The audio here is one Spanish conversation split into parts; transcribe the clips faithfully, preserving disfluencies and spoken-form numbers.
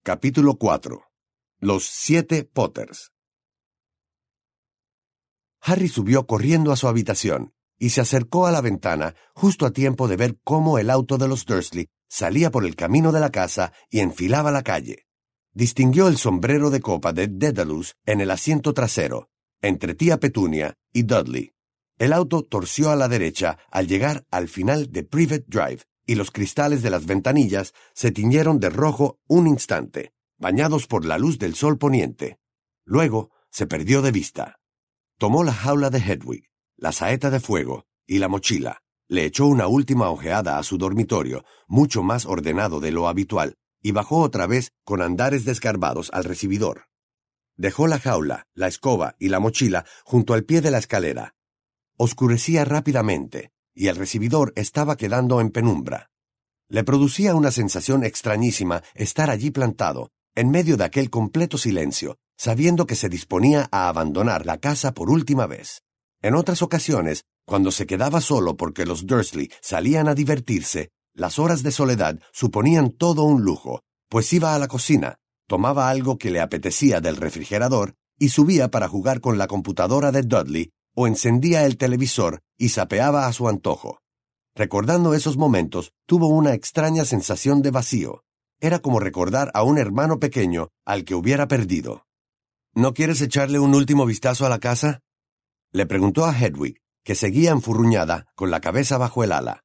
Capítulo cuatro. Los siete Potters. Harry subió corriendo a su habitación y se acercó a la ventana justo a tiempo de ver cómo el auto de los Dursley salía por el camino de la casa y enfilaba la calle. Distinguió el sombrero de copa de Dedalus en el asiento trasero, entre tía Petunia y Dudley. El auto torció a la derecha al llegar al final de Privet Drive, y los cristales de las ventanillas se tiñeron de rojo un instante, bañados por la luz del sol poniente. Luego se perdió de vista. Tomó la jaula de Hedwig, la saeta de fuego y la mochila. Le echó una última ojeada a su dormitorio, mucho más ordenado de lo habitual, y bajó otra vez con andares desgarbados al recibidor. Dejó la jaula, la escoba y la mochila junto al pie de la escalera. Oscurecía rápidamente, y el recibidor estaba quedando en penumbra. Le producía una sensación extrañísima estar allí plantado, en medio de aquel completo silencio, sabiendo que se disponía a abandonar la casa por última vez. En otras ocasiones, cuando se quedaba solo porque los Dursley salían a divertirse, las horas de soledad suponían todo un lujo, pues iba a la cocina, tomaba algo que le apetecía del refrigerador y subía para jugar con la computadora de Dudley, o encendía el televisor y zapeaba a su antojo. Recordando esos momentos, tuvo una extraña sensación de vacío. Era como recordar a un hermano pequeño al que hubiera perdido. ¿No quieres echarle un último vistazo a la casa?, le preguntó a Hedwig, que seguía enfurruñada con la cabeza bajo el ala.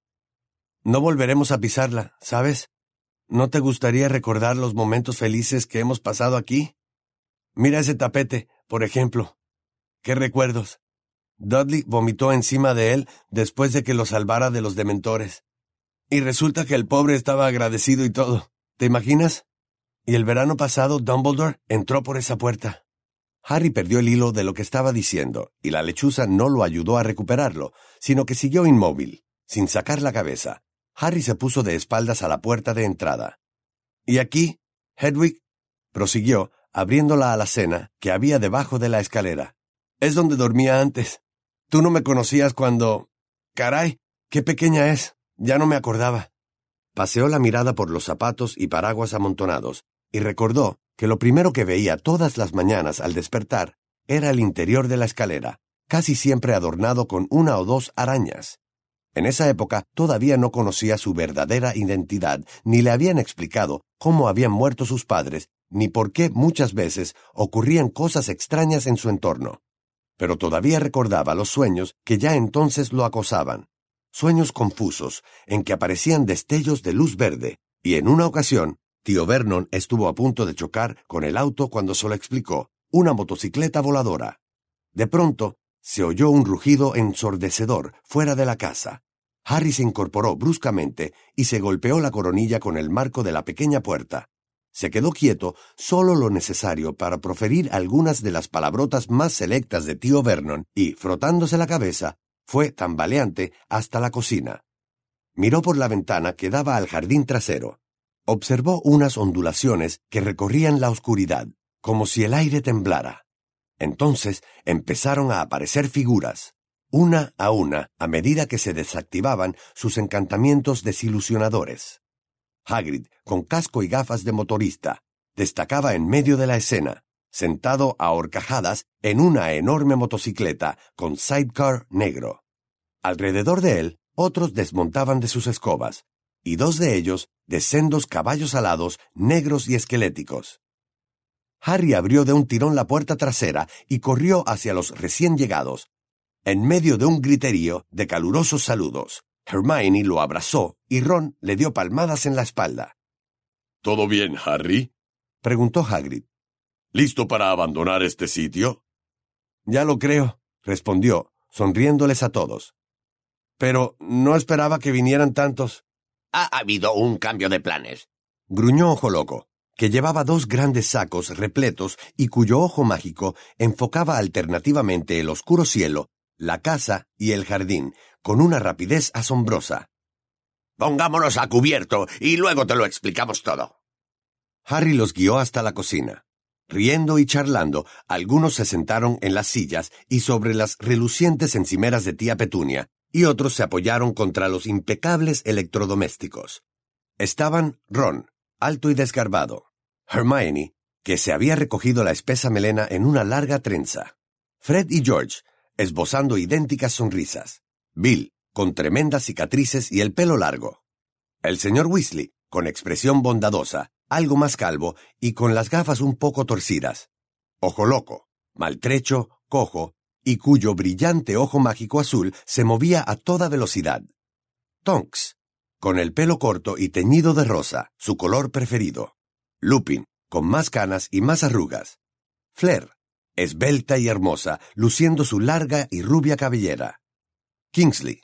No volveremos a pisarla, ¿sabes? ¿No te gustaría recordar los momentos felices que hemos pasado aquí? Mira ese tapete, por ejemplo. ¡Qué recuerdos! Dudley vomitó encima de él después de que lo salvara de los dementores. Y resulta que el pobre estaba agradecido y todo. ¿Te imaginas? Y el verano pasado Dumbledore entró por esa puerta. Harry perdió el hilo de lo que estaba diciendo, y la lechuza no lo ayudó a recuperarlo, sino que siguió inmóvil, sin sacar la cabeza. Harry se puso de espaldas a la puerta de entrada. «¿Y aquí, Hedwig?», prosiguió, abriendo la alacena que había debajo de la escalera. «Es donde dormía antes. Tú no me conocías cuando... ¡Caray! ¡Qué pequeña es! Ya no me acordaba». Paseó la mirada por los zapatos y paraguas amontonados, y recordó que lo primero que veía todas las mañanas al despertar era el interior de la escalera, casi siempre adornado con una o dos arañas. En esa época todavía no conocía su verdadera identidad, ni le habían explicado cómo habían muerto sus padres, ni por qué muchas veces ocurrían cosas extrañas en su entorno. Pero todavía recordaba los sueños que ya entonces lo acosaban. Sueños confusos, en que aparecían destellos de luz verde, y en una ocasión, tío Vernon estuvo a punto de chocar con el auto cuando se lo explicó, una motocicleta voladora. De pronto, se oyó un rugido ensordecedor fuera de la casa. Harry se incorporó bruscamente y se golpeó la coronilla con el marco de la pequeña puerta. Se quedó quieto solo lo necesario para proferir algunas de las palabrotas más selectas de tío Vernon y, frotándose la cabeza, fue tambaleante hasta la cocina. Miró por la ventana que daba al jardín trasero. Observó unas ondulaciones que recorrían la oscuridad, como si el aire temblara. Entonces empezaron a aparecer figuras, una a una, a medida que se desactivaban sus encantamientos desilusionadores. Hagrid, con casco y gafas de motorista, destacaba en medio de la escena, sentado a horcajadas en una enorme motocicleta con sidecar negro. Alrededor de él, otros desmontaban de sus escobas, y dos de ellos de sendos caballos alados, negros y esqueléticos. Harry abrió de un tirón la puerta trasera y corrió hacia los recién llegados, en medio de un griterío de calurosos saludos. Hermione lo abrazó y Ron le dio palmadas en la espalda. ¿Todo bien, Harry?, preguntó Hagrid. ¿Listo para abandonar este sitio? Ya lo creo, respondió, sonriéndoles a todos. Pero no esperaba que vinieran tantos. Ha habido un cambio de planes, gruñó Ojo Loco, que llevaba dos grandes sacos repletos y cuyo ojo mágico enfocaba alternativamente el oscuro cielo, la casa y el jardín, con una rapidez asombrosa. Pongámonos a cubierto y luego te lo explicamos todo. Harry los guió hasta la cocina. Riendo y charlando, algunos se sentaron en las sillas y sobre las relucientes encimeras de tía Petunia, y otros se apoyaron contra los impecables electrodomésticos. Estaban Ron, alto y desgarbado, Hermione, que se había recogido la espesa melena en una larga trenza. Fred y George, esbozando idénticas sonrisas. Bill, con tremendas cicatrices y el pelo largo. El señor Weasley, con expresión bondadosa, algo más calvo y con las gafas un poco torcidas. Ojo Loco, maltrecho, cojo, y cuyo brillante ojo mágico azul se movía a toda velocidad. Tonks, con el pelo corto y teñido de rosa, su color preferido. Lupin, con más canas y más arrugas. Fleur, esbelta y hermosa, luciendo su larga y rubia cabellera. Kingsley,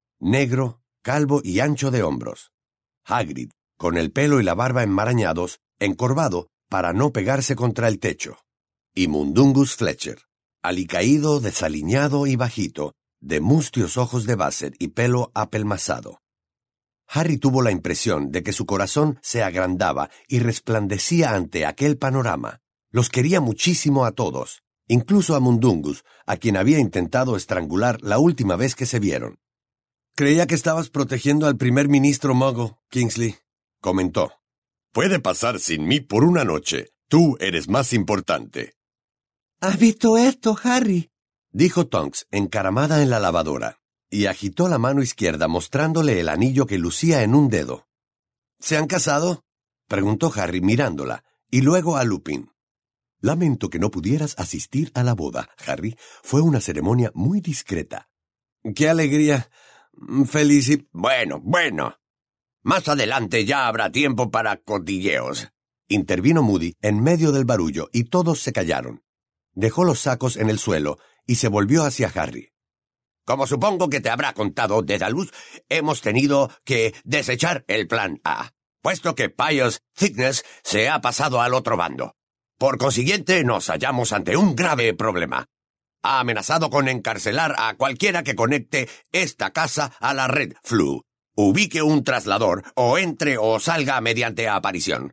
negro, calvo y ancho de hombros. Hagrid, con el pelo y la barba enmarañados, encorvado para no pegarse contra el techo. Y Mundungus Fletcher, alicaído, desaliñado y bajito, de mustios ojos de Basset y pelo apelmazado. Harry tuvo la impresión de que su corazón se agrandaba y resplandecía ante aquel panorama. Los quería muchísimo a todos, incluso a Mundungus, a quien había intentado estrangular la última vez que se vieron. «Creía que estabas protegiendo al primer ministro Muggle, Kingsley», comentó. «Puede pasar sin mí por una noche. Tú eres más importante». ¿Has visto esto, Harry?, dijo Tonks, encaramada en la lavadora, y agitó la mano izquierda mostrándole el anillo que lucía en un dedo. «¿Se han casado?», preguntó Harry mirándola, y luego a Lupin. «Lamento que no pudieras asistir a la boda, Harry. Fue una ceremonia muy discreta». «¡Qué alegría! Feliz y...» Bueno, bueno. Más adelante ya habrá tiempo para cotilleos. Intervino Moody en medio del barullo y todos se callaron. Dejó los sacos en el suelo y se volvió hacia Harry. Como supongo que te habrá contado Dedalus, hemos tenido que desechar el plan A, puesto que Pius Thickness se ha pasado al otro bando. Por consiguiente, nos hallamos ante un grave problema. Ha amenazado con encarcelar a cualquiera que conecte esta casa a la red Flu, ubique un traslador o entre o salga mediante aparición.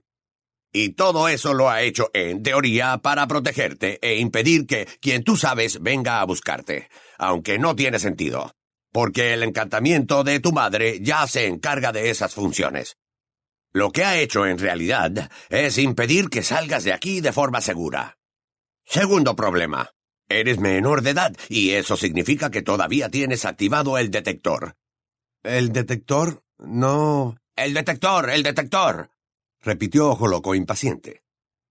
Y todo eso lo ha hecho, en teoría, para protegerte e impedir que quien tú sabes venga a buscarte, aunque no tiene sentido, porque el encantamiento de tu madre ya se encarga de esas funciones. Lo que ha hecho en realidad es impedir que salgas de aquí de forma segura. Segundo problema. Eres menor de edad y eso significa que todavía tienes activado el detector. ¿El detector? No... ¡El detector! ¡El detector! repitió Ojo Loco impaciente.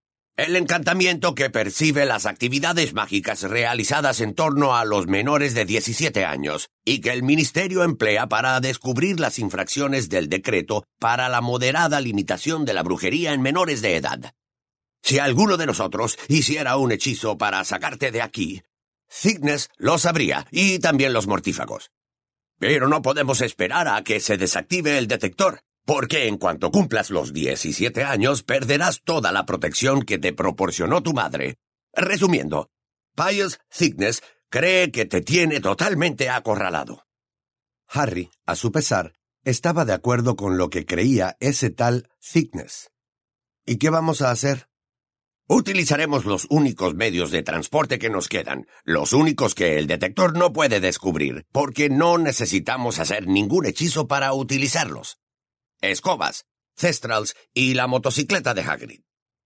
El encantamiento que percibe las actividades mágicas realizadas en torno a los menores de diecisiete años y que el Ministerio emplea para descubrir las infracciones del decreto para la moderada limitación de la brujería en menores de edad. Si alguno de nosotros hiciera un hechizo para sacarte de aquí, Thickness lo sabría y también los mortífagos. Pero no podemos esperar a que se desactive el detector, porque en cuanto cumplas los diecisiete años perderás toda la protección que te proporcionó tu madre. Resumiendo, Pius Thickness cree que te tiene totalmente acorralado. Harry, a su pesar, estaba de acuerdo con lo que creía ese tal Thickness. ¿Y qué vamos a hacer? Utilizaremos los únicos medios de transporte que nos quedan, los únicos que el detector no puede descubrir, porque no necesitamos hacer ningún hechizo para utilizarlos. Escobas, cestrals y la motocicleta de Hagrid.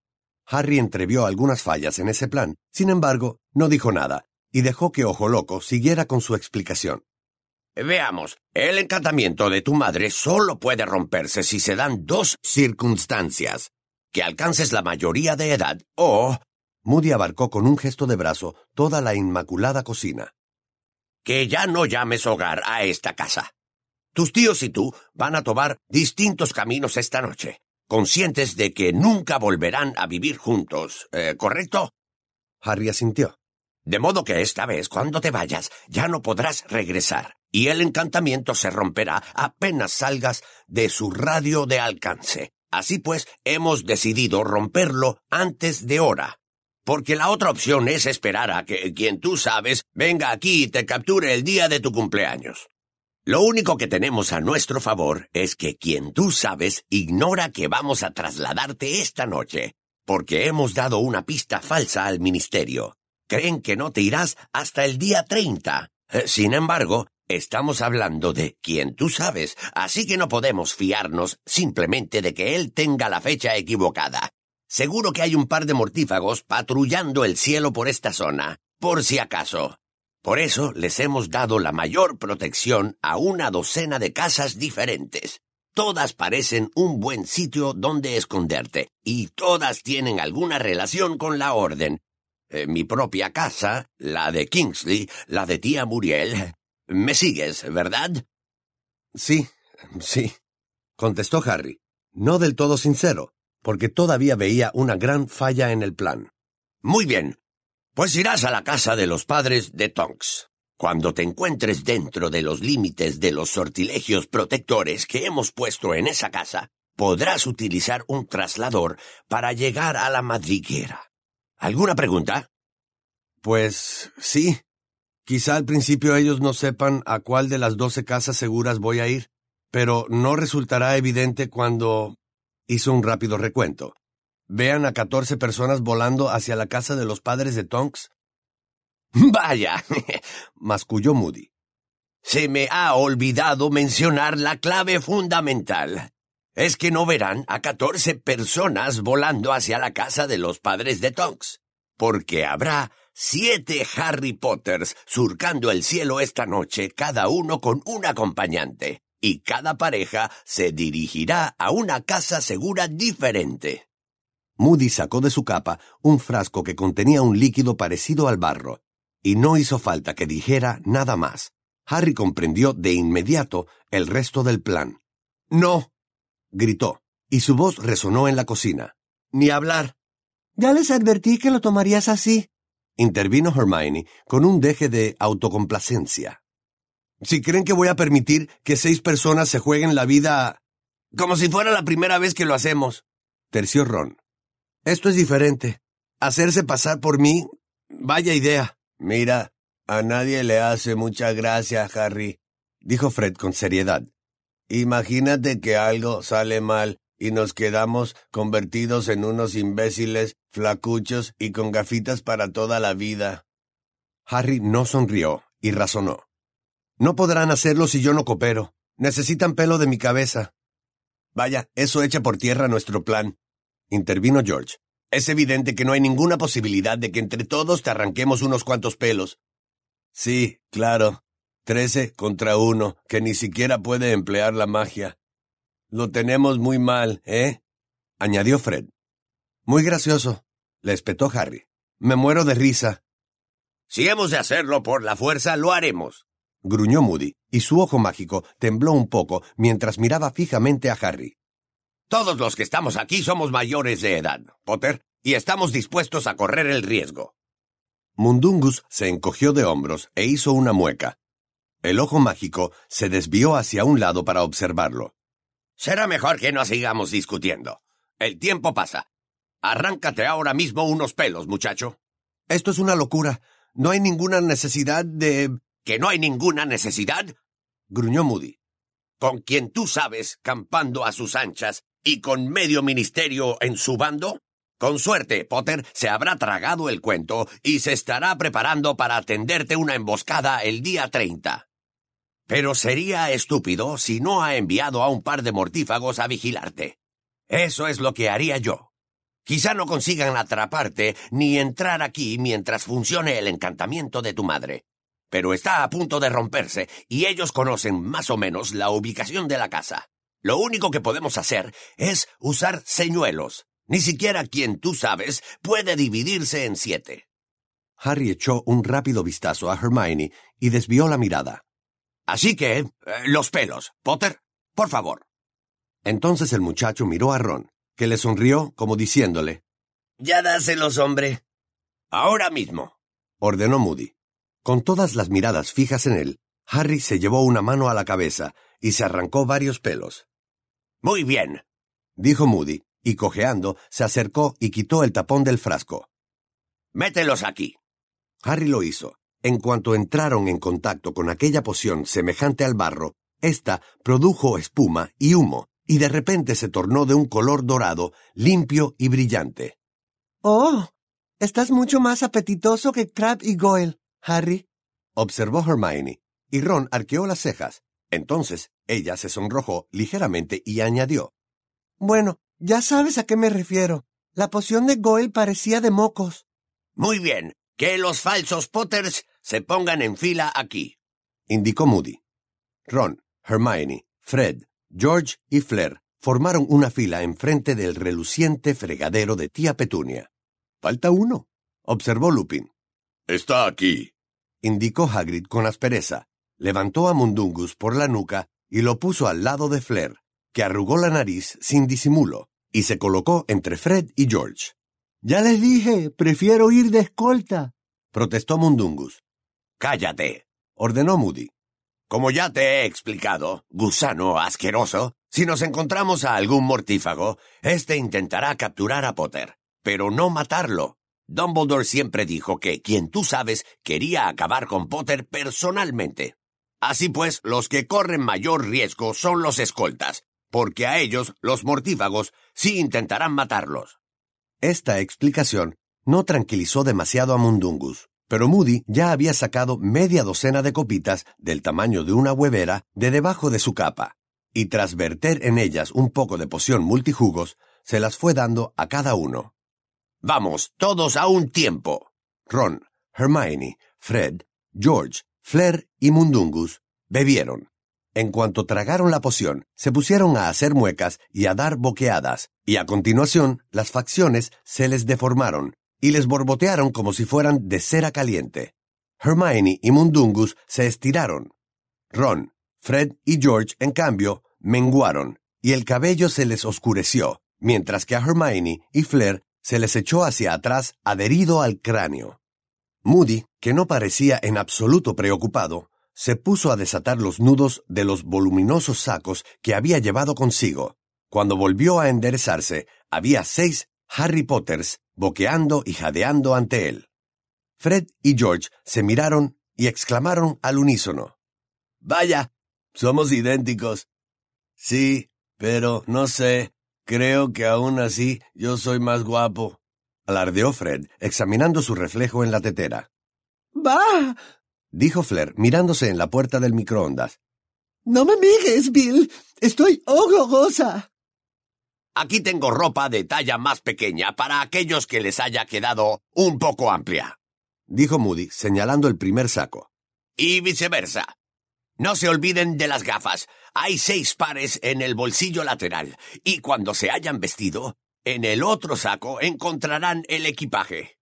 Harry entrevió algunas fallas en ese plan, sin embargo, no dijo nada, y dejó que Ojo Loco siguiera con su explicación. Veamos, el encantamiento de tu madre solo puede romperse si se dan dos circunstancias. Que alcances la mayoría de edad o... Moody abarcó con un gesto de brazo toda la inmaculada cocina. Que ya no llames hogar a esta casa. Tus tíos y tú van a tomar distintos caminos esta noche, conscientes de que nunca volverán a vivir juntos, eh, ¿correcto? Harry asintió. De modo que esta vez, cuando te vayas, ya no podrás regresar, y el encantamiento se romperá apenas salgas de su radio de alcance. Así pues, hemos decidido romperlo antes de hora, porque la otra opción es esperar a que quien tú sabes venga aquí y te capture el día de tu cumpleaños. Lo único que tenemos a nuestro favor es que quien tú sabes ignora que vamos a trasladarte esta noche, porque hemos dado una pista falsa al ministerio. Creen que no te irás hasta el día treinta. Sin embargo, estamos hablando de quien tú sabes, así que no podemos fiarnos simplemente de que él tenga la fecha equivocada. Seguro que hay un par de mortífagos patrullando el cielo por esta zona, por si acaso. Por eso les hemos dado la mayor protección a una docena de casas diferentes. Todas parecen un buen sitio donde esconderte, y todas tienen alguna relación con la orden. Eh, mi propia casa, la de Kingsley, la de tía Muriel. ¿Me sigues, verdad? Sí, sí, contestó Harry, no del todo sincero, porque todavía veía una gran falla en el plan. Muy bien, pues irás a la casa de los padres de Tonks. Cuando te encuentres dentro de los límites de los sortilegios protectores que hemos puesto en esa casa, podrás utilizar un traslador para llegar a la madriguera. ¿Alguna pregunta? Pues sí. Quizá al principio ellos no sepan a cuál de las doce casas seguras voy a ir, pero no resultará evidente cuando... Hizo un rápido recuento. Vean a catorce personas volando hacia la casa de los padres de Tonks. ¡Vaya! masculló Moody. Se me ha olvidado mencionar la clave fundamental. Es que no verán a catorce personas volando hacia la casa de los padres de Tonks, porque habrá siete Harry Potters surcando el cielo esta noche, cada uno con un acompañante, y cada pareja se dirigirá a una casa segura diferente. Moody sacó de su capa un frasco que contenía un líquido parecido al barro, y no hizo falta que dijera nada más. Harry comprendió de inmediato el resto del plan. «¡No!», gritó, y su voz resonó en la cocina. «¡Ni hablar!». «Ya les advertí que lo tomarías así», intervino Hermione con un deje de autocomplacencia. «Si creen que voy a permitir que seis personas se jueguen la vida como si fuera la primera vez que lo hacemos», terció Ron. «Esto es diferente. Hacerse pasar por mí, vaya idea». «Mira, a nadie le hace mucha gracia, Harry», dijo Fred con seriedad. «Imagínate que algo sale mal y nos quedamos convertidos en unos imbéciles, flacuchos y con gafitas para toda la vida». Harry no sonrió y razonó. «No podrán hacerlo si yo no coopero. Necesitan pelo de mi cabeza». «Vaya, eso echa por tierra nuestro plan», intervino George. «Es evidente que no hay ninguna posibilidad de que entre todos te arranquemos unos cuantos pelos». «Sí, claro. Trece contra uno, que ni siquiera puede emplear la magia. Lo tenemos muy mal, ¿eh?», añadió Fred. «Muy gracioso», le espetó Harry. «Me muero de risa». «Si hemos de hacerlo por la fuerza, lo haremos», gruñó Moody, y su ojo mágico tembló un poco mientras miraba fijamente a Harry. «Todos los que estamos aquí somos mayores de edad, Potter, y estamos dispuestos a correr el riesgo». Mundungus se encogió de hombros e hizo una mueca. El ojo mágico se desvió hacia un lado para observarlo. «Será mejor que no sigamos discutiendo. El tiempo pasa. Arráncate ahora mismo unos pelos, muchacho». «Esto es una locura. No hay ninguna necesidad de...» ¿Que no hay ninguna necesidad?», gruñó Moody. «¿Con quien tú sabes campando a sus anchas y con medio ministerio en su bando? Con suerte, Potter se habrá tragado el cuento y se estará preparando para atenderte una emboscada el día treinta. Pero sería estúpido si no ha enviado a un par de mortífagos a vigilarte. Eso es lo que haría yo. Quizá no consigan atraparte ni entrar aquí mientras funcione el encantamiento de tu madre. Pero está a punto de romperse y ellos conocen más o menos la ubicación de la casa. Lo único que podemos hacer es usar señuelos. Ni siquiera quien tú sabes puede dividirse en siete». Harry echó un rápido vistazo a Hermione y desvió la mirada. «Así que, eh, los pelos, Potter, por favor». Entonces el muchacho miró a Ron, que le sonrió como diciéndole: «Ya dáselos, hombre». «Ahora mismo», ordenó Moody. Con todas las miradas fijas en él, Harry se llevó una mano a la cabeza y se arrancó varios pelos. «Muy bien», dijo Moody, y cojeando se acercó y quitó el tapón del frasco. «Mételos aquí». Harry lo hizo. En cuanto entraron en contacto con aquella poción semejante al barro, ésta produjo espuma y humo, y de repente se tornó de un color dorado, limpio y brillante. «Oh, estás mucho más apetitoso que Crabbe y Goyle, Harry», observó Hermione, y Ron arqueó las cejas. Entonces ella se sonrojó ligeramente y añadió: «Bueno, ya sabes a qué me refiero». La poción de Goyle parecía de mocos. Muy bien, que los falsos Potters se pongan en fila aquí, indicó Moody. Ron, Hermione, Fred, George y Fleur formaron una fila enfrente del reluciente fregadero de tía Petunia. «Falta uno», observó Lupin. «Está aquí», indicó Hagrid con aspereza. Levantó a Mundungus por la nuca y lo puso al lado de Fleur, que arrugó la nariz sin disimulo, y se colocó entre Fred y George. «Ya les dije, prefiero ir de escolta», protestó Mundungus. «Cállate», ordenó Moody. «Como ya te he explicado, gusano asqueroso, si nos encontramos a algún mortífago, este intentará capturar a Potter, pero no matarlo. Dumbledore siempre dijo que quien tú sabes quería acabar con Potter personalmente. Así pues, los que corren mayor riesgo son los escoltas, porque a ellos, los mortífagos, sí intentarán matarlos». Esta explicación no tranquilizó demasiado a Mundungus, pero Moody ya había sacado media docena de copitas del tamaño de una huevera de debajo de su capa, y tras verter en ellas un poco de poción multijugos, se las fue dando a cada uno. «Vamos, todos a un tiempo». Ron, Hermione, Fred, George, Fleur y Mundungus bebieron. En cuanto tragaron la poción, se pusieron a hacer muecas y a dar boqueadas, y a continuación las facciones se les deformaron y les borbotearon como si fueran de cera caliente. Hermione y Mundungus se estiraron. Ron, Fred y George, en cambio, menguaron, y el cabello se les oscureció, mientras que a Hermione y Fleur se les echó hacia atrás adherido al cráneo. Moody, que no parecía en absoluto preocupado, se puso a desatar los nudos de los voluminosos sacos que había llevado consigo. Cuando volvió a enderezarse, había seis Harry Potters boqueando y jadeando ante él. Fred y George se miraron y exclamaron al unísono: «Vaya, somos idénticos». «Sí, pero no sé, creo que aún así yo soy más guapo», alardeó Fred, examinando su reflejo en la tetera. «¡Bah!», dijo Fleur, mirándose en la puerta del microondas. «No me mires, Bill. Estoy horrorosa». «Aquí tengo ropa de talla más pequeña para aquellos que les haya quedado un poco amplia», dijo Moody, señalando el primer saco. «Y viceversa. No se olviden de las gafas. Hay seis pares en el bolsillo lateral, y cuando se hayan vestido, en el otro saco encontrarán el equipaje».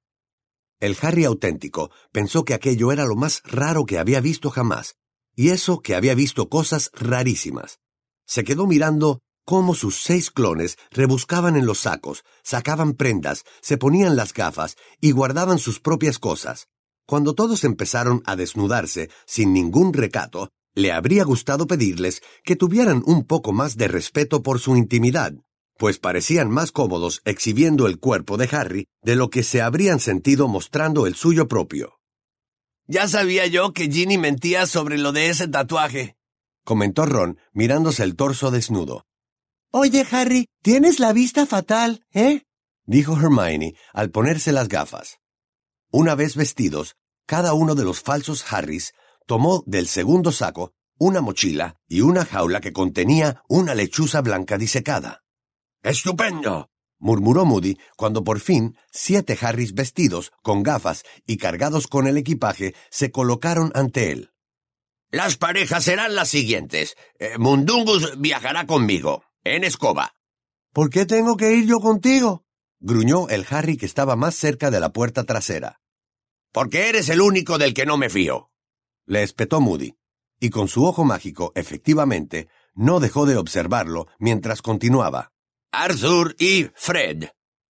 El Harry auténtico pensó que aquello era lo más raro que había visto jamás, y eso que había visto cosas rarísimas. Se quedó mirando cómo sus seis clones rebuscaban en los sacos, sacaban prendas, se ponían las gafas y guardaban sus propias cosas. Cuando todos empezaron a desnudarse sin ningún recato, le habría gustado pedirles que tuvieran un poco más de respeto por su intimidad, pues parecían más cómodos exhibiendo el cuerpo de Harry de lo que se habrían sentido mostrando el suyo propio. «Ya sabía yo que Ginny mentía sobre lo de ese tatuaje», comentó Ron mirándose el torso desnudo. «Oye, Harry, tienes la vista fatal, ¿eh?», dijo Hermione al ponerse las gafas. Una vez vestidos, cada uno de los falsos Harrys tomó del segundo saco una mochila y una jaula que contenía una lechuza blanca disecada. «¡Estupendo!», murmuró Moody cuando por fin siete Harrys vestidos, con gafas y cargados con el equipaje se colocaron ante él. «Las parejas serán las siguientes. Eh, Mundungus viajará conmigo, en escoba». «¿Por qué tengo que ir yo contigo?», gruñó el Harry que estaba más cerca de la puerta trasera. «Porque eres el único del que no me fío», le espetó Moody, y con su ojo mágico, efectivamente, no dejó de observarlo mientras continuaba. «Arthur y Fred».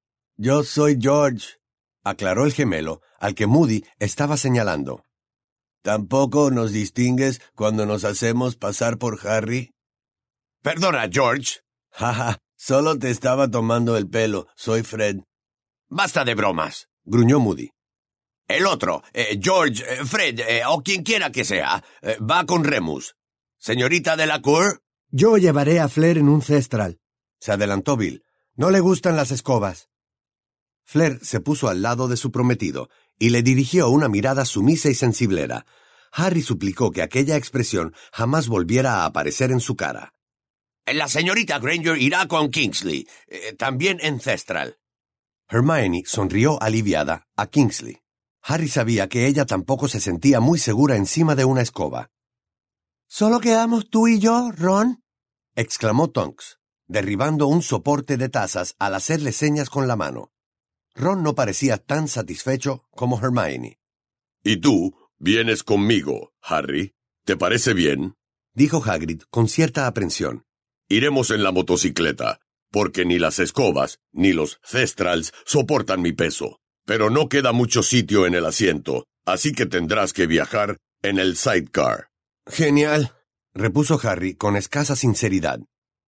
«Yo soy George», aclaró el gemelo, al que Moody estaba señalando. «¿Tampoco nos distingues cuando nos hacemos pasar por Harry?» «Perdona, George». «Jaja, solo te estaba tomando el pelo, soy Fred». «Basta de bromas», gruñó Moody. «El otro, eh, George, eh, Fred, eh, o quien quiera que sea, eh, va con Remus. Señorita Delacour». «Yo llevaré a Fleur en un cestral», se adelantó Bill. «No le gustan las escobas». Fleur se puso al lado de su prometido y le dirigió una mirada sumisa y sensiblera. Harry suplicó que aquella expresión jamás volviera a aparecer en su cara. «La señorita Granger irá con Kingsley, eh, también en cestral». Hermione sonrió aliviada a Kingsley. Harry sabía que ella tampoco se sentía muy segura encima de una escoba. ¿Solo quedamos tú y yo, Ron?, exclamó Tonks, derribando un soporte de tazas al hacerle señas con la mano. Ron no parecía tan satisfecho como Hermione. ¿Y tú vienes conmigo, Harry? ¿Te parece bien?, dijo Hagrid con cierta aprensión. Iremos en la motocicleta, porque ni las escobas ni los Thestrals soportan mi peso. Pero no queda mucho sitio en el asiento, así que tendrás que viajar en el sidecar. Genial, repuso Harry con escasa sinceridad.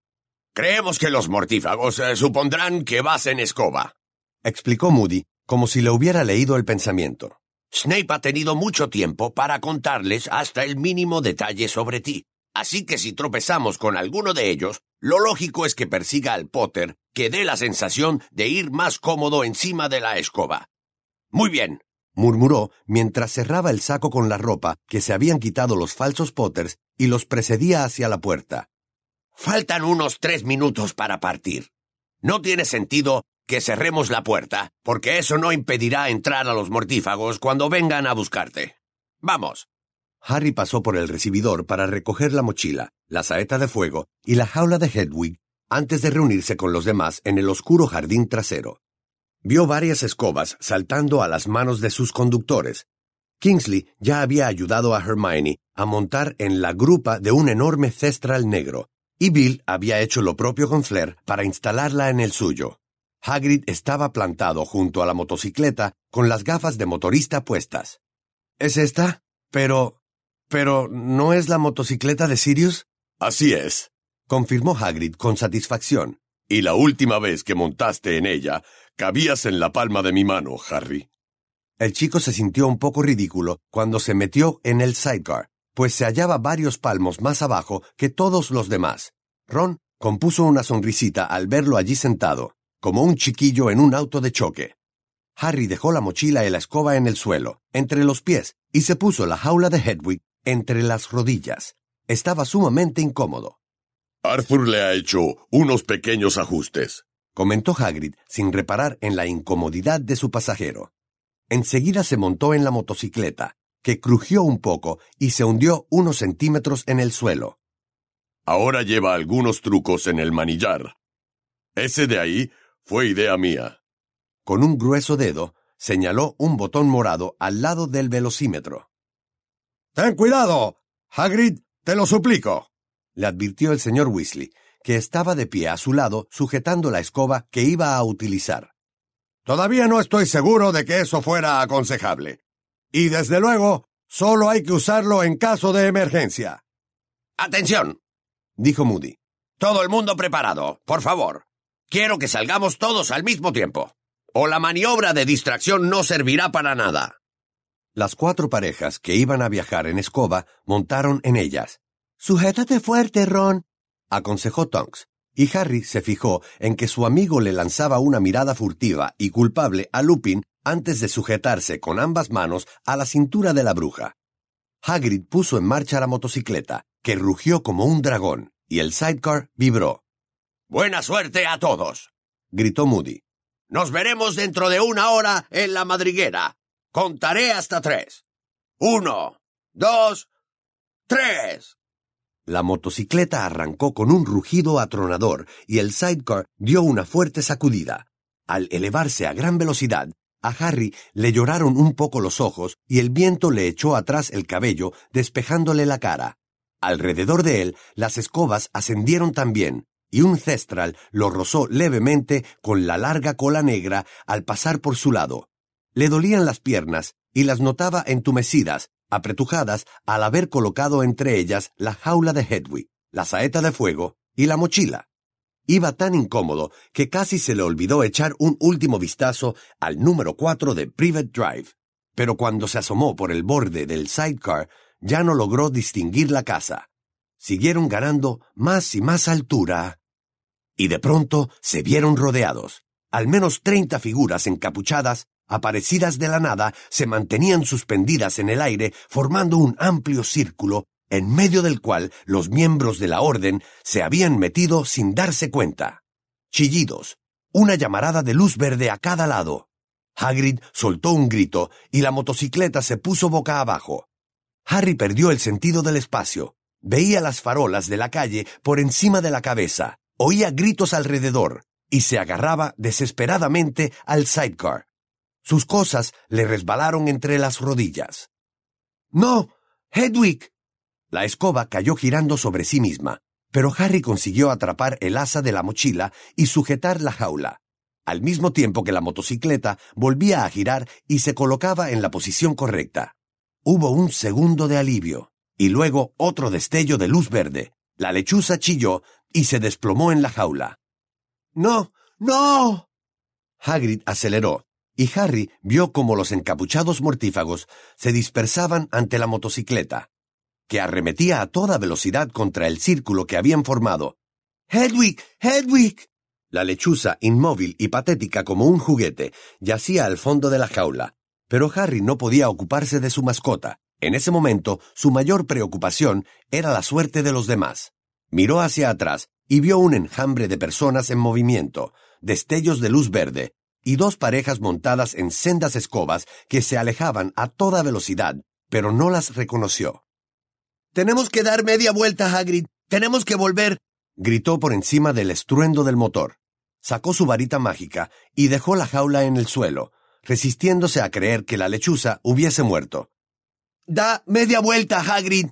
Creemos que los mortífagos eh, supondrán que vas en escoba, explicó Moody, como si le hubiera leído el pensamiento. Snape ha tenido mucho tiempo para contarles hasta el mínimo detalle sobre ti. Así que si tropezamos con alguno de ellos, lo lógico es que persiga al Potter, que dé la sensación de ir más cómodo encima de la escoba. Muy bien, murmuró mientras cerraba el saco con la ropa que se habían quitado los falsos Potters y los precedía hacia la puerta. Faltan unos tres minutos para partir. No tiene sentido que cerremos la puerta, porque eso no impedirá entrar a los mortífagos cuando vengan a buscarte. Vamos. Harry pasó por el recibidor para recoger la mochila, la saeta de fuego y la jaula de Hedwig antes de reunirse con los demás en el oscuro jardín trasero. Vio varias escobas saltando a las manos de sus conductores. Kingsley ya había ayudado a Hermione a montar en la grupa de un enorme Thestral negro, y Bill había hecho lo propio con Fleur para instalarla en el suyo. Hagrid estaba plantado junto a la motocicleta con las gafas de motorista puestas. ¿Es esta? Pero... ¿Pero no es la motocicleta de Sirius? Así es, confirmó Hagrid con satisfacción. Y la última vez que montaste en ella, cabías en la palma de mi mano, Harry. El chico se sintió un poco ridículo cuando se metió en el sidecar, pues se hallaba varios palmos más abajo que todos los demás. Ron compuso una sonrisita al verlo allí sentado, como un chiquillo en un auto de choque. Harry dejó la mochila y la escoba en el suelo, entre los pies, y se puso la jaula de Hedwig entre las rodillas. Estaba sumamente incómodo. Arthur le ha hecho unos pequeños ajustes, comentó Hagrid sin reparar en la incomodidad de su pasajero. Enseguida se montó en la motocicleta, que crujió un poco y se hundió unos centímetros en el suelo. Ahora lleva algunos trucos en el manillar. Ese de ahí fue idea mía. Con un grueso dedo, señaló un botón morado al lado del velocímetro. ¡Ten cuidado! Hagrid, te lo suplico, le advirtió el señor Weasley, que estaba de pie a su lado sujetando la escoba que iba a utilizar. Todavía no estoy seguro de que eso fuera aconsejable. Y desde luego, solo hay que usarlo en caso de emergencia. ¡Atención!, dijo Moody. Todo el mundo preparado, por favor. Quiero que salgamos todos al mismo tiempo, o la maniobra de distracción no servirá para nada. Las cuatro parejas que iban a viajar en escoba montaron en ellas. «Sujétate fuerte, Ron», aconsejó Tonks, y Harry se fijó en que su amigo le lanzaba una mirada furtiva y culpable a Lupin antes de sujetarse con ambas manos a la cintura de la bruja. Hagrid puso en marcha la motocicleta, que rugió como un dragón, y el sidecar vibró. «Buena suerte a todos», gritó Moody. «Nos veremos dentro de una hora en la madriguera. Contaré hasta tres. Uno, dos, tres». La motocicleta arrancó con un rugido atronador y el sidecar dio una fuerte sacudida. Al elevarse a gran velocidad, a Harry le lloraron un poco los ojos y el viento le echó atrás el cabello, despejándole la cara. Alrededor de él, las escobas ascendieron también, y un Thestral lo rozó levemente con la larga cola negra al pasar por su lado. Le dolían las piernas y las notaba entumecidas, apretujadas al haber colocado entre ellas la jaula de Hedwig, la saeta de fuego y la mochila. Iba tan incómodo que casi se le olvidó echar un último vistazo al número cuatro de Privet Drive, pero cuando se asomó por el borde del sidecar ya no logró distinguir la casa. Siguieron ganando más y más altura, y de pronto se vieron rodeados. Al menos treinta figuras encapuchadas, aparecidas de la nada, se mantenían suspendidas en el aire formando un amplio círculo, en medio del cual los miembros de la orden se habían metido sin darse cuenta. Chillidos, una llamarada de luz verde a cada lado. Hagrid soltó un grito y la motocicleta se puso boca abajo. Harry perdió el sentido del espacio. Veía las farolas de la calle por encima de la cabeza, oía gritos alrededor y se agarraba desesperadamente al sidecar. Sus cosas le resbalaron entre las rodillas. ¡No! ¡Hedwig! La escoba cayó girando sobre sí misma, pero Harry consiguió atrapar el asa de la mochila y sujetar la jaula, al mismo tiempo que la motocicleta volvía a girar y se colocaba en la posición correcta. Hubo un segundo de alivio, y luego otro destello de luz verde. La lechuza chilló y se desplomó en la jaula. ¡No! ¡No! Hagrid aceleró, y Harry vio cómo los encapuchados mortífagos se dispersaban ante la motocicleta, que arremetía a toda velocidad contra el círculo que habían formado. ¡Hedwig! ¡Hedwig! La lechuza, inmóvil y patética como un juguete, yacía al fondo de la jaula, pero Harry no podía ocuparse de su mascota. En ese momento, su mayor preocupación era la suerte de los demás. Miró hacia atrás y vio un enjambre de personas en movimiento, destellos de luz verde, y dos parejas montadas en sendas escobas que se alejaban a toda velocidad, pero no las reconoció. «Tenemos que dar media vuelta, Hagrid. Tenemos que volver», gritó por encima del estruendo del motor. Sacó su varita mágica y dejó la jaula en el suelo, resistiéndose a creer que la lechuza hubiese muerto. «Da media vuelta, Hagrid».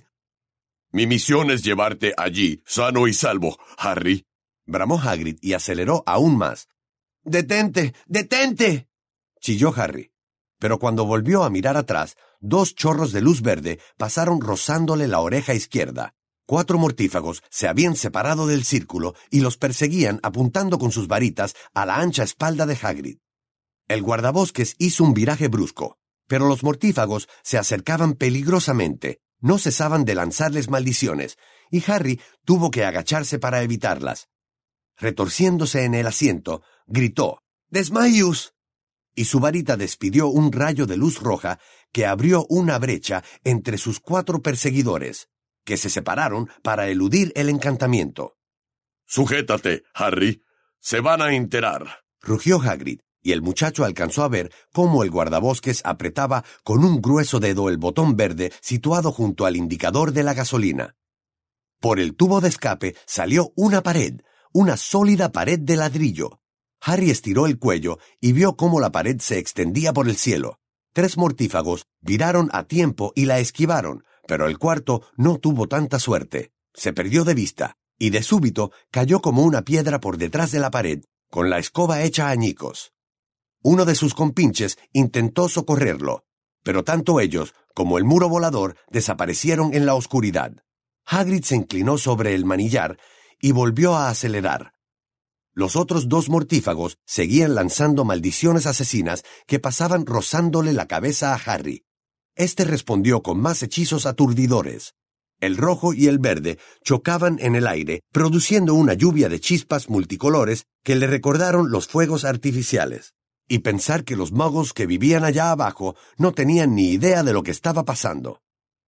Mi misión es llevarte allí, sano y salvo, Harry, bramó Hagrid y aceleró aún más. «¡Detente! ¡Detente!», chilló Harry. Pero cuando volvió a mirar atrás, dos chorros de luz verde pasaron rozándole la oreja izquierda. Cuatro mortífagos se habían separado del círculo y los perseguían apuntando con sus varitas a la ancha espalda de Hagrid. El guardabosques hizo un viraje brusco, pero los mortífagos se acercaban peligrosamente, no cesaban de lanzarles maldiciones, y Harry tuvo que agacharse para evitarlas. Retorciéndose en el asiento, gritó «¡Desmayus!», y su varita despidió un rayo de luz roja que abrió una brecha entre sus cuatro perseguidores, que se separaron para eludir el encantamiento. «Sujétate, Harry. Se van a enterar», rugió Hagrid, y el muchacho alcanzó a ver cómo el guardabosques apretaba con un grueso dedo el botón verde situado junto al indicador de la gasolina. Por el tubo de escape salió una pared, una sólida pared de ladrillo. Harry estiró el cuello y vio cómo la pared se extendía por el cielo. Tres mortífagos viraron a tiempo y la esquivaron, pero el cuarto no tuvo tanta suerte. Se perdió de vista, y de súbito cayó como una piedra por detrás de la pared, con la escoba hecha añicos. Uno de sus compinches intentó socorrerlo, pero tanto ellos como el muro volador desaparecieron en la oscuridad. Hagrid se inclinó sobre el manillar y volvió a acelerar. Los otros dos mortífagos seguían lanzando maldiciones asesinas que pasaban rozándole la cabeza a Harry. Este respondió con más hechizos aturdidores. El rojo y el verde chocaban en el aire, produciendo una lluvia de chispas multicolores que le recordaron los fuegos artificiales. Y pensar que los magos que vivían allá abajo no tenían ni idea de lo que estaba pasando.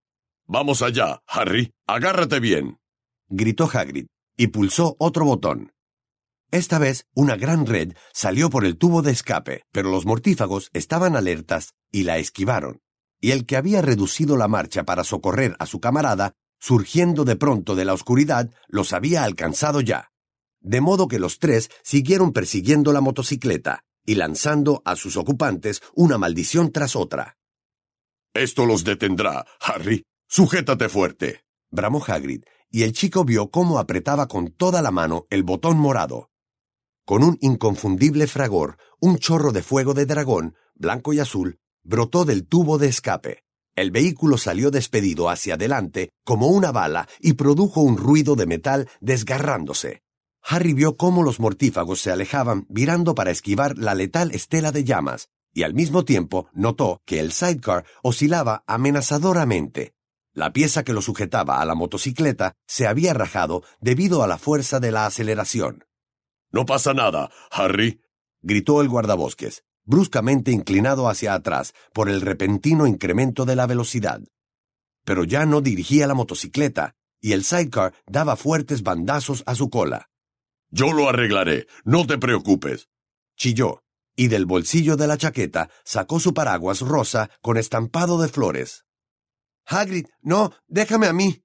«Vamos allá, Harry. Agárrate bien», gritó Hagrid, y pulsó otro botón. Esta vez, una gran red salió por el tubo de escape, pero los mortífagos estaban alertas y la esquivaron. Y el que había reducido la marcha para socorrer a su camarada, surgiendo de pronto de la oscuridad, los había alcanzado ya. De modo que los tres siguieron persiguiendo la motocicleta y lanzando a sus ocupantes una maldición tras otra. «Esto los detendrá, Harry. Sujétate fuerte», bramó Hagrid, y el chico vio cómo apretaba con toda la mano el botón morado. Con un inconfundible fragor, un chorro de fuego de dragón, blanco y azul, brotó del tubo de escape. El vehículo salió despedido hacia adelante como una bala y produjo un ruido de metal desgarrándose. Harry vio cómo los mortífagos se alejaban virando para esquivar la letal estela de llamas, y al mismo tiempo notó que el sidecar oscilaba amenazadoramente. La pieza que lo sujetaba a la motocicleta se había rajado debido a la fuerza de la aceleración. «No pasa nada, Harry», gritó el guardabosques, bruscamente inclinado hacia atrás por el repentino incremento de la velocidad. Pero ya no dirigía la motocicleta, y el sidecar daba fuertes bandazos a su cola. «Yo lo arreglaré, no te preocupes. chilló, y del bolsillo de la chaqueta sacó su paraguas rosa con estampado de flores. Hagrid, no, déjame a mí.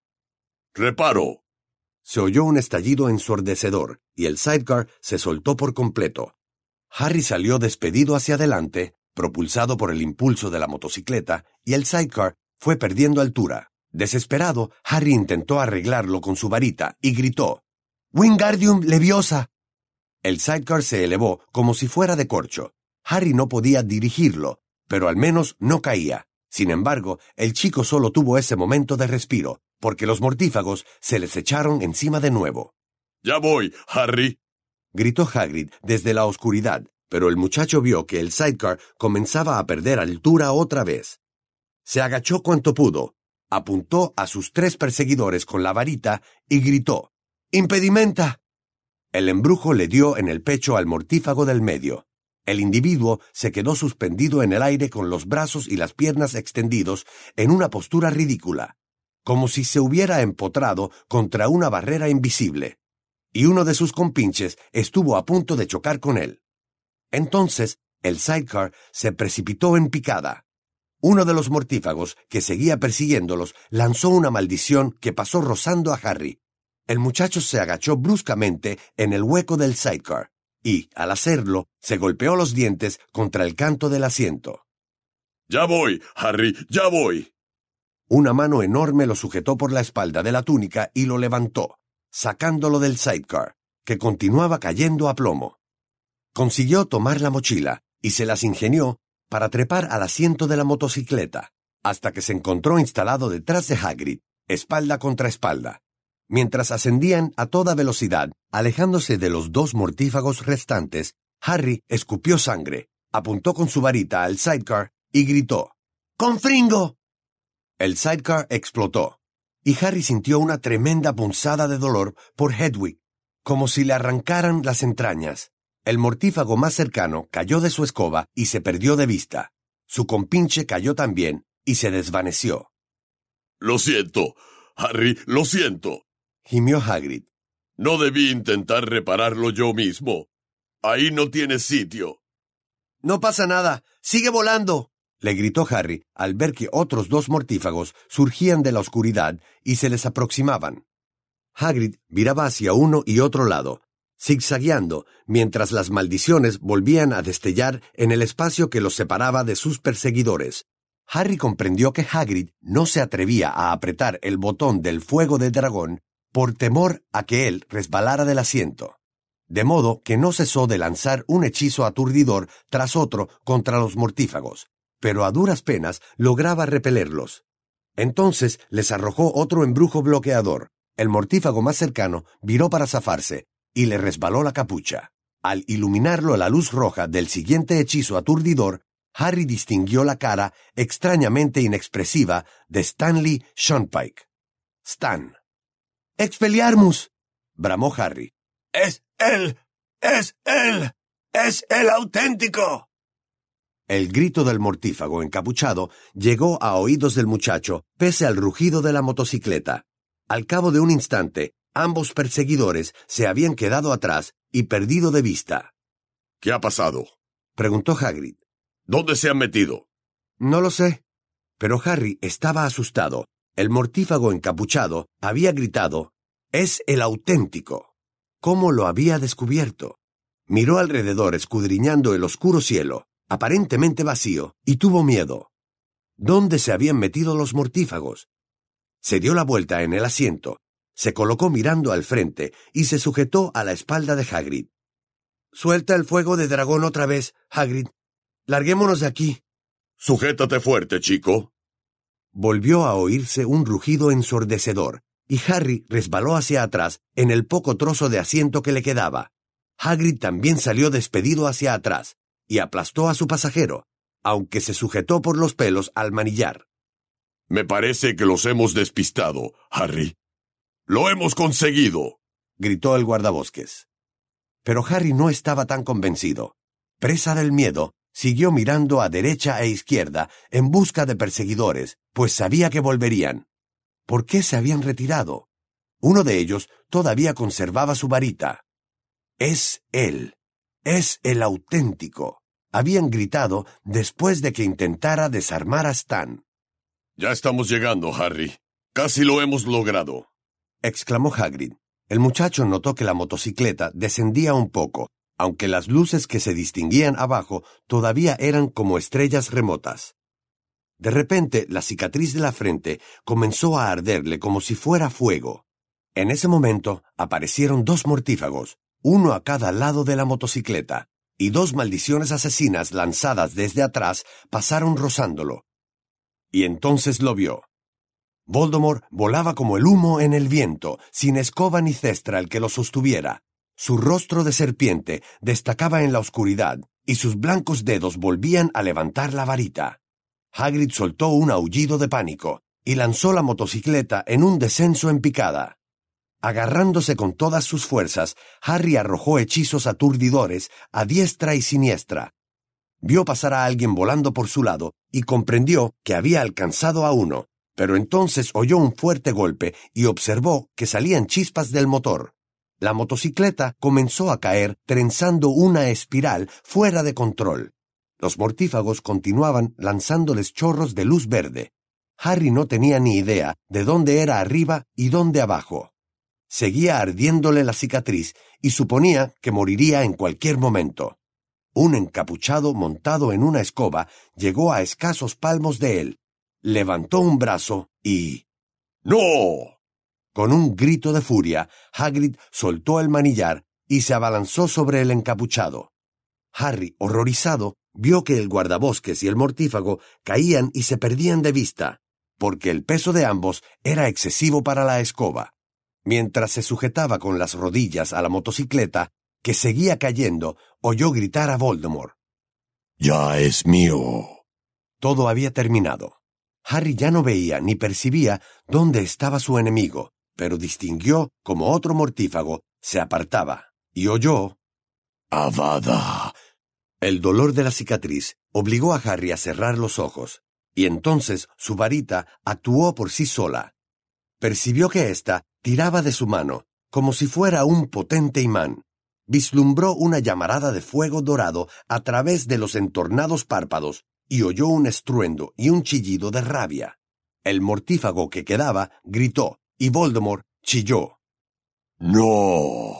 Reparo. Se oyó un estallido ensordecedor, y el sidecar se soltó por completo. Harry salió despedido hacia adelante, propulsado por el impulso de la motocicleta, y el sidecar fue perdiendo altura. Desesperado, Harry intentó arreglarlo con su varita y gritó: «¡Wingardium Leviosa!». El sidecar se elevó como si fuera de corcho. Harry no podía dirigirlo, pero al menos no caía. Sin embargo, el chico solo tuvo ese momento de respiro, porque los mortífagos se les echaron encima de nuevo. «Ya voy, Harry», gritó Hagrid desde la oscuridad, pero el muchacho vio que el sidecar comenzaba a perder altura otra vez. Se agachó cuanto pudo, apuntó a sus tres perseguidores con la varita y gritó: «¡Impedimenta!». El embrujo le dio en el pecho al mortífago del medio. El individuo se quedó suspendido en el aire con los brazos y las piernas extendidos en una postura ridícula, como si se hubiera empotrado contra una barrera invisible, y uno de sus compinches estuvo a punto de chocar con él. Entonces, el sidecar se precipitó en picada. Uno de los mortífagos, que seguía persiguiéndolos, lanzó una maldición que pasó rozando a Harry. El muchacho se agachó bruscamente en el hueco del sidecar, y, al hacerlo, se golpeó los dientes contra el canto del asiento. «Ya voy, Harry, ya voy». Una mano enorme lo sujetó por la espalda de la túnica y lo levantó, sacándolo del sidecar, que continuaba cayendo a plomo. Consiguió tomar la mochila y se las ingenió para trepar al asiento de la motocicleta, hasta que se encontró instalado detrás de Hagrid, espalda contra espalda. Mientras ascendían a toda velocidad, alejándose de los dos mortífagos restantes, Harry escupió sangre, apuntó con su varita al sidecar y gritó: «¡Confringo!». El sidecar explotó, y Harry sintió una tremenda punzada de dolor por Hedwig, como si le arrancaran las entrañas. El mortífago más cercano cayó de su escoba y se perdió de vista. Su compinche cayó también y se desvaneció. «Lo siento, Harry, lo siento», gimió Hagrid. «No debí intentar repararlo yo mismo. Ahí no tienes sitio». «No pasa nada, sigue volando», le gritó Harry al ver que otros dos mortífagos surgían de la oscuridad y se les aproximaban. Hagrid viraba hacia uno y otro lado, zigzagueando, mientras las maldiciones volvían a destellar en el espacio que los separaba de sus perseguidores. Harry comprendió que Hagrid no se atrevía a apretar el botón del fuego de dragón por temor a que él resbalara del asiento, de modo que no cesó de lanzar un hechizo aturdidor tras otro contra los mortífagos, pero a duras penas lograba repelerlos. Entonces les arrojó otro embrujo bloqueador. El mortífago más cercano viró para zafarse, y le resbaló la capucha. Al iluminarlo la luz roja del siguiente hechizo aturdidor, Harry distinguió la cara extrañamente inexpresiva de Stanley Shortpike. Stan. «¡Expelliarmus!», bramó Harry. ¡Es él! ¡Es él! ¡Es el auténtico! El grito del mortífago encapuchado llegó a oídos del muchacho, pese al rugido de la motocicleta. Al cabo de un instante, ambos perseguidores se habían quedado atrás y perdido de vista. «¿Qué ha pasado?», preguntó Hagrid. «¿Dónde se han metido?». «No lo sé». Pero Harry estaba asustado. El mortífago encapuchado había gritado: «¡Es el auténtico!». ¿Cómo lo había descubierto? Miró alrededor escudriñando el oscuro cielo, aparentemente vacío, y tuvo miedo. ¿Dónde se habían metido los mortífagos? Se dio la vuelta en el asiento, se colocó mirando al frente y se sujetó a la espalda de Hagrid. «Suelta el fuego de dragón otra vez, Hagrid. Larguémonos de aquí». «Sujétate fuerte, chico». Volvió a oírse un rugido ensordecedor, y Harry resbaló hacia atrás en el poco trozo de asiento que le quedaba. Hagrid también salió despedido hacia atrás, y aplastó a su pasajero, aunque se sujetó por los pelos al manillar. «Me parece que los hemos despistado, Harry. ¡Lo hemos conseguido!», gritó el guardabosques. Pero Harry no estaba tan convencido. Presa del miedo, siguió mirando a derecha e izquierda en busca de perseguidores, pues sabía que volverían. ¿Por qué se habían retirado? Uno de ellos todavía conservaba su varita. «Es él», «Es el auténtico», habían gritado después de que intentara desarmar a Stan. «Ya estamos llegando, Harry. Casi lo hemos logrado», exclamó Hagrid. El muchacho notó que la motocicleta descendía un poco, aunque las luces que se distinguían abajo todavía eran como estrellas remotas. De repente, la cicatriz de la frente comenzó a arderle como si fuera fuego. En ese momento, aparecieron dos mortífagos, uno a cada lado de la motocicleta, y dos maldiciones asesinas lanzadas desde atrás pasaron rozándolo. Y entonces lo vio. Voldemort volaba como el humo en el viento, sin escoba ni cestral que lo sostuviera. Su rostro de serpiente destacaba en la oscuridad, y sus blancos dedos volvían a levantar la varita. Hagrid soltó un aullido de pánico, y lanzó la motocicleta en un descenso en picada. Agarrándose con todas sus fuerzas, Harry arrojó hechizos aturdidores a diestra y siniestra. Vio pasar a alguien volando por su lado, y comprendió que había alcanzado a uno. Pero entonces oyó un fuerte golpe y observó que salían chispas del motor. La motocicleta comenzó a caer trenzando una espiral fuera de control. Los mortífagos continuaban lanzándoles chorros de luz verde. Harry no tenía ni idea de dónde era arriba y dónde abajo. Seguía ardiéndole la cicatriz y suponía que moriría en cualquier momento. Un encapuchado montado en una escoba llegó a escasos palmos de él. Levantó un brazo y... ¡No! Con un grito de furia, Hagrid soltó el manillar y se abalanzó sobre el encapuchado. Harry, horrorizado, vio que el guardabosques y el mortífago caían y se perdían de vista, porque el peso de ambos era excesivo para la escoba. Mientras se sujetaba con las rodillas a la motocicleta, que seguía cayendo, oyó gritar a Voldemort. «¡Ya es mío!». Todo había terminado. Harry ya no veía ni percibía dónde estaba su enemigo, pero distinguió como otro mortífago se apartaba, y oyó... «¡Avada!». El dolor de la cicatriz obligó a Harry a cerrar los ojos, y entonces su varita actuó por sí sola. Percibió que ésta tiraba de su mano, como si fuera un potente imán. Vislumbró una llamarada de fuego dorado a través de los entornados párpados, y oyó un estruendo y un chillido de rabia. El mortífago que quedaba gritó, y Voldemort chilló. «¡No!».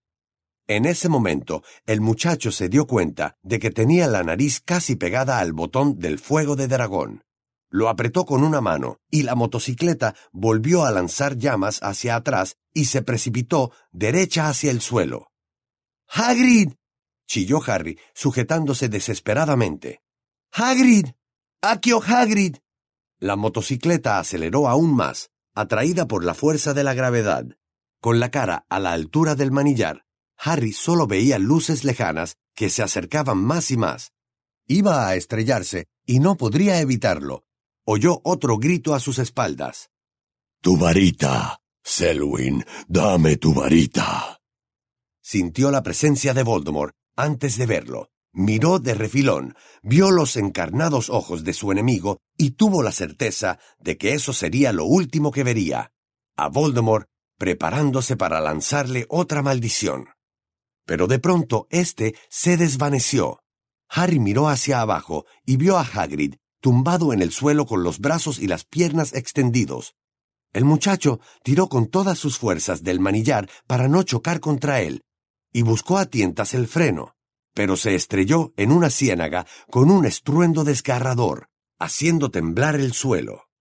En ese momento, el muchacho se dio cuenta de que tenía la nariz casi pegada al botón del fuego de dragón. Lo apretó con una mano, y la motocicleta volvió a lanzar llamas hacia atrás y se precipitó derecha hacia el suelo. «¡Hagrid!», chilló Harry, sujetándose desesperadamente. «¡Hagrid! ¡Accio Hagrid!». La motocicleta aceleró aún más, atraída por la fuerza de la gravedad. Con la cara a la altura del manillar, Harry solo veía luces lejanas que se acercaban más y más. Iba a estrellarse y no podría evitarlo. Oyó otro grito a sus espaldas. «¡Tu varita! Selwyn, dame tu varita». Sintió la presencia de Voldemort antes de verlo. Miró de refilón, vio los encarnados ojos de su enemigo y tuvo la certeza de que eso sería lo último que vería. A Voldemort preparándose para lanzarle otra maldición. Pero de pronto éste se desvaneció. Harry miró hacia abajo y vio a Hagrid tumbado en el suelo con los brazos y las piernas extendidos. El muchacho tiró con todas sus fuerzas del manillar para no chocar contra él, y buscó a tientas el freno, pero se estrelló en una ciénaga con un estruendo desgarrador, haciendo temblar el suelo.